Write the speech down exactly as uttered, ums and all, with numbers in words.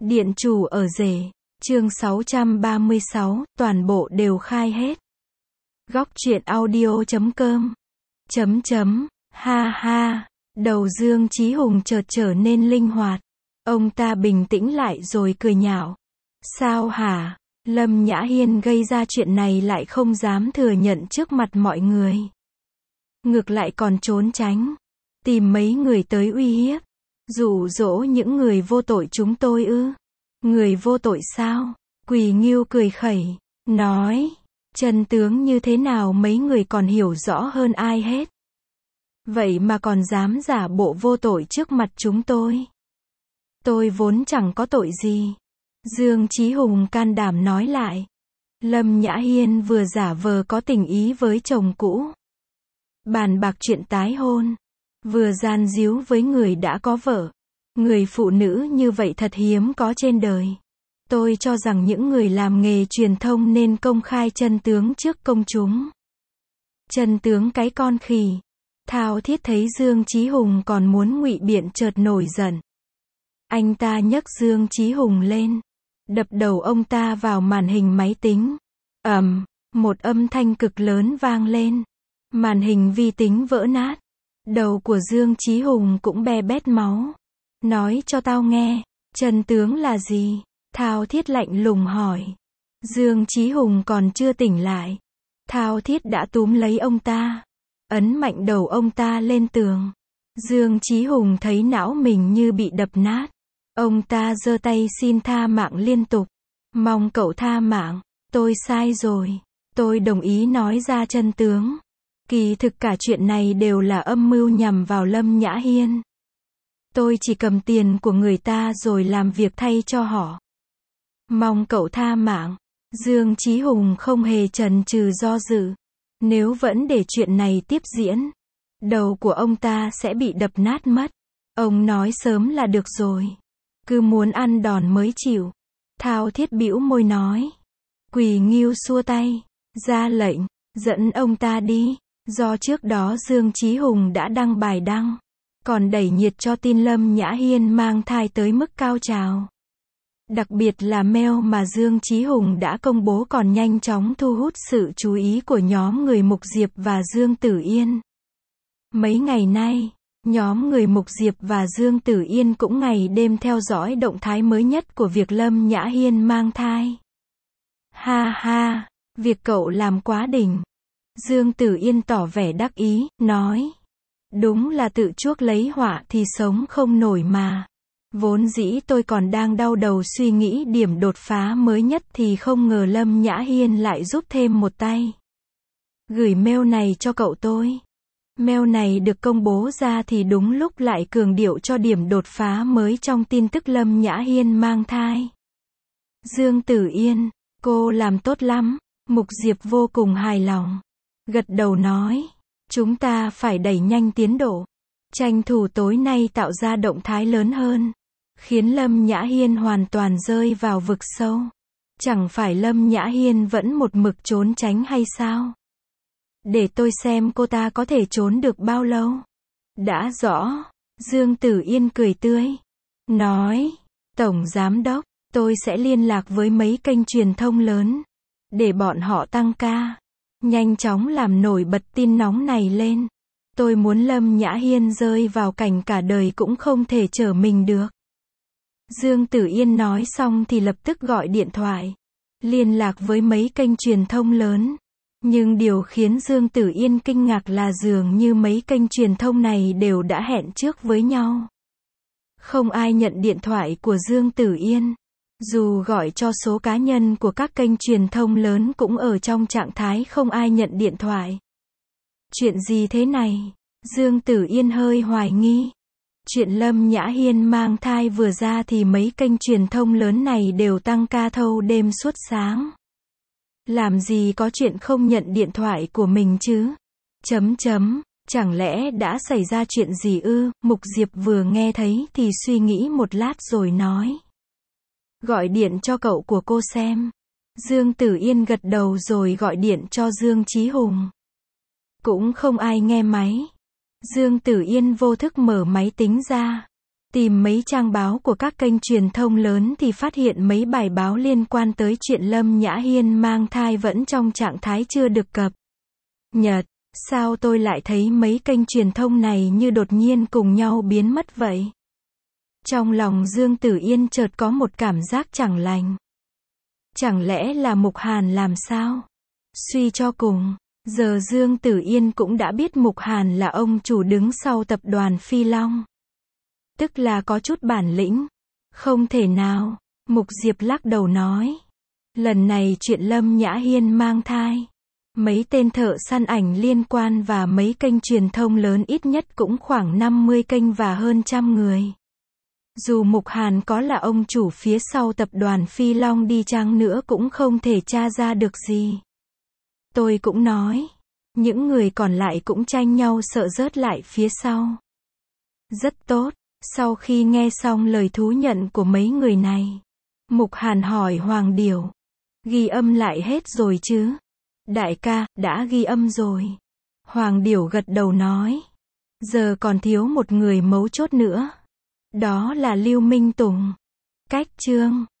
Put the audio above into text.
Điện chủ ở rể, chương sáu trăm ba mươi sáu, toàn bộ đều khai hết. Góc truyện audio chấm com. Chấm chấm, ha ha, đầu Dương Chí Hùng chợt trở nên linh hoạt. Ông ta bình tĩnh lại rồi cười nhạo. Sao hả? Lâm Nhã Hiên gây ra chuyện này lại không dám thừa nhận trước mặt mọi người. Ngược lại còn trốn tránh. Tìm mấy người tới uy hiếp. Dụ dỗ những người vô tội chúng tôi ư? Người vô tội sao? Quỳ Ngưu cười khẩy, nói, chân tướng như thế nào mấy người còn hiểu rõ hơn ai hết. Vậy mà còn dám giả bộ vô tội trước mặt chúng tôi. Tôi vốn chẳng có tội gì. Dương Chí Hùng can đảm nói lại. Lâm Nhã Hiên vừa giả vờ có tình ý với chồng cũ. Bàn bạc chuyện tái hôn. Vừa gian díu với người đã có vợ. Người phụ nữ như vậy thật hiếm có trên đời. Tôi cho rằng những người làm nghề truyền thông nên công khai chân tướng trước công chúng. Chân tướng cái con khỉ. Thao Thiết thấy Dương Chí Hùng còn muốn ngụy biện chợt nổi giận. Anh ta nhấc Dương Chí Hùng lên. Đập đầu ông ta vào màn hình máy tính. Ầm, một âm thanh cực lớn vang lên. Màn hình vi tính vỡ nát. Đầu của Dương Chí Hùng cũng be bét máu. Nói cho tao nghe, chân tướng là gì? Thao Thiết lạnh lùng hỏi. Dương Chí Hùng còn chưa tỉnh lại. Thao Thiết đã túm lấy ông ta. Ấn mạnh đầu ông ta lên tường. Dương Chí Hùng thấy não mình như bị đập nát. Ông ta giơ tay xin tha mạng liên tục. Mong cậu tha mạng. Tôi sai rồi. Tôi đồng ý nói ra chân tướng. Kỳ thực cả chuyện này đều là âm mưu nhằm vào Lâm Nhã Hiên. Tôi chỉ cầm tiền của người ta rồi làm việc thay cho họ. Mong cậu tha mạng. Dương Chí Hùng không hề chần chừ do dự. Nếu vẫn để chuyện này tiếp diễn, đầu của ông ta sẽ bị đập nát mất. Ông nói sớm là được rồi. Cứ muốn ăn đòn mới chịu. Thao Thiết bĩu môi nói. Quỳ Ngưu xua tay, ra lệnh, dẫn ông ta đi. Do trước đó Dương Chí Hùng đã đăng bài đăng, còn đẩy nhiệt cho tin Lâm Nhã Hiên mang thai tới mức cao trào. Đặc biệt là mail mà Dương Chí Hùng đã công bố còn nhanh chóng thu hút sự chú ý của nhóm người Mục Diệp và Dương Tử Yên. Mấy ngày nay, nhóm người Mục Diệp và Dương Tử Yên cũng ngày đêm theo dõi động thái mới nhất của việc Lâm Nhã Hiên mang thai. Ha ha, việc cậu làm quá đỉnh. Dương Tử Yên tỏ vẻ đắc ý, nói. Đúng là tự chuốc lấy họa thì sống không nổi mà. Vốn dĩ tôi còn đang đau đầu suy nghĩ điểm đột phá mới nhất thì không ngờ Lâm Nhã Hiên lại giúp thêm một tay. Gửi mail này cho cậu tôi. Mail này được công bố ra thì đúng lúc lại cường điệu cho điểm đột phá mới trong tin tức Lâm Nhã Hiên mang thai. Dương Tử Yên, cô làm tốt lắm. Mục Diệp vô cùng hài lòng. Gật đầu nói, chúng ta phải đẩy nhanh tiến độ. Tranh thủ tối nay tạo ra động thái lớn hơn. Khiến Lâm Nhã Hiên hoàn toàn rơi vào vực sâu. Chẳng phải Lâm Nhã Hiên vẫn một mực trốn tránh hay sao? Để tôi xem cô ta có thể trốn được bao lâu. Đã rõ. Dương Tử Yên cười tươi. Nói, Tổng Giám Đốc, tôi sẽ liên lạc với mấy kênh truyền thông lớn. Để bọn họ tăng ca. Nhanh chóng làm nổi bật tin nóng này lên. Tôi muốn Lâm Nhã Hiên rơi vào cảnh cả đời cũng không thể trở mình được. Dương Tử Yên nói xong thì lập tức gọi điện thoại. Liên lạc với mấy kênh truyền thông lớn. Nhưng điều khiến Dương Tử Yên kinh ngạc là dường như mấy kênh truyền thông này đều đã hẹn trước với nhau. Không ai nhận điện thoại của Dương Tử Yên. Dù gọi cho số cá nhân của các kênh truyền thông lớn cũng ở trong trạng thái không ai nhận điện thoại. Chuyện gì thế này? Dương Tử Yên hơi hoài nghi. Chuyện Lâm Nhã Hiên mang thai vừa ra thì mấy kênh truyền thông lớn này đều tăng ca thâu đêm suốt sáng. Làm gì có chuyện không nhận điện thoại của mình chứ? Chấm chấm, chẳng lẽ đã xảy ra chuyện gì ư? Mục Diệp vừa nghe thấy thì suy nghĩ một lát rồi nói. Gọi điện cho cậu của cô xem. Dương Tử Yên gật đầu rồi gọi điện cho Dương Chí Hùng. Cũng không ai nghe máy. Dương Tử Yên vô thức mở máy tính ra. Tìm mấy trang báo của các kênh truyền thông lớn thì phát hiện mấy bài báo liên quan tới chuyện Lâm Nhã Hiên mang thai vẫn trong trạng thái chưa được cập nhật. Sao tôi lại thấy mấy kênh truyền thông này như đột nhiên cùng nhau biến mất vậy? Trong lòng Dương Tử Yên chợt có một cảm giác chẳng lành. Chẳng lẽ là Mục Hàn làm sao? Suy cho cùng, giờ Dương Tử Yên cũng đã biết Mục Hàn là ông chủ đứng sau tập đoàn Phi Long. Tức là có chút bản lĩnh. Không thể nào, Mục Diệp lắc đầu nói. Lần này chuyện Lâm Nhã Hiên mang thai, mấy tên thợ săn ảnh liên quan và mấy kênh truyền thông lớn ít nhất cũng khoảng năm mươi kênh và hơn trăm người. Dù Mục Hàn có là ông chủ phía sau tập đoàn Phi Long đi chăng nữa cũng không thể tra ra được gì. Tôi cũng nói, những người còn lại cũng tranh nhau sợ rớt lại phía sau. Rất tốt, sau khi nghe xong lời thú nhận của mấy người này, Mục Hàn hỏi Hoàng Điểu, ghi âm lại hết rồi chứ? Đại ca, đã ghi âm rồi. Hoàng Điểu gật đầu nói, giờ còn thiếu một người mấu chốt nữa. Đó là Lưu Minh Tùng. Cách chương